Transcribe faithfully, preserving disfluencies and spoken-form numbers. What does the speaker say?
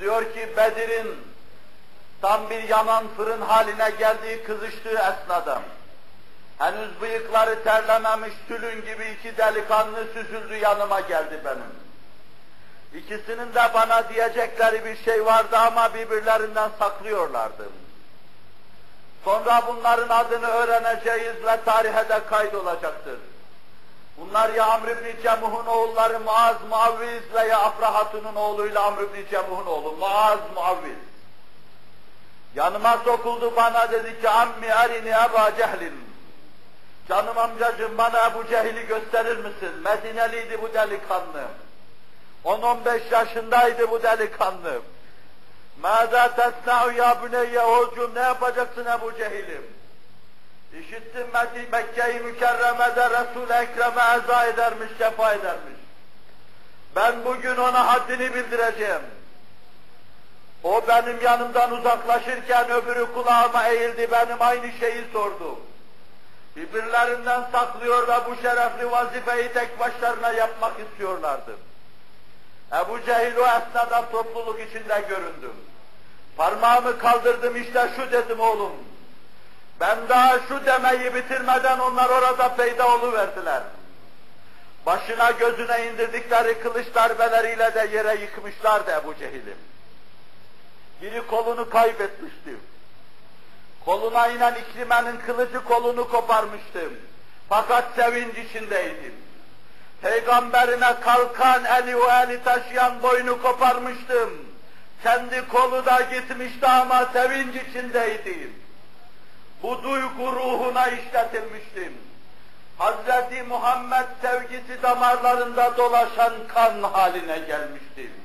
Diyor ki Bedir'in tam bir yanan fırın haline geldiği, kızıştığı esnada henüz bıyıkları terlememiş tülün gibi iki delikanlı süzüldü, yanıma geldi benim. İkisinin de bana diyecekleri bir şey vardı ama birbirlerinden saklıyorlardı. Sonra bunların adını öğreneceğiz ve tarihe de kaydolacaktır. Bunlar ya Amr ibn Cemuh'un oğulları Muaz Muavviz veya Afra Hatun'un oğluyla Amr ibn Cemuh'un oğlu Muaz Muavviz. Yanıma sokuldu, bana dedi ki ammi arini Ebu Cehlin. Canım amcacığım, bana Ebu Cehil'i gösterir misin? Medineliydi bu delikanlı. on on beş yaşındaydı bu delikanlı. Mâzâ tesna'u ya büneyye, oğulcum ne yapacaksın Ebu Cehil'im? İşittim Mekke-i Mükerreme'de Resul-i Ekrem'e eza edermiş, cefa edermiş. Ben bugün ona haddini bildireceğim. O benim yanımdan uzaklaşırken öbürü kulağıma eğildi, benim aynı şeyi sordu. Birbirlerinden saklıyor ve bu şerefli vazifeyi tek başlarına yapmak istiyorlardı. Ebu Cehil o esnada topluluk içinde göründüm. Parmağımı kaldırdım, işte şu dedim oğlum. Ben daha şu demeyi bitirmeden onlar orada peyda oluverdiler. Başına gözüne indirdikleri kılıç darbeleriyle de yere yıkmışlardı Ebu Cehil'im. Biri kolunu kaybetmişti. Koluna inen İkrime'nin kılıcı kolunu koparmıştım. Fakat sevinç içindeydim. Peygamberine kalkan eli o eli taşıyan boynu koparmıştım. Kendi kolu da gitmişti ama sevinç içindeydim. Bu duygu ruhuna işletilmiştim. Hazreti Muhammed sevgisi damarlarında dolaşan kan haline gelmiştim.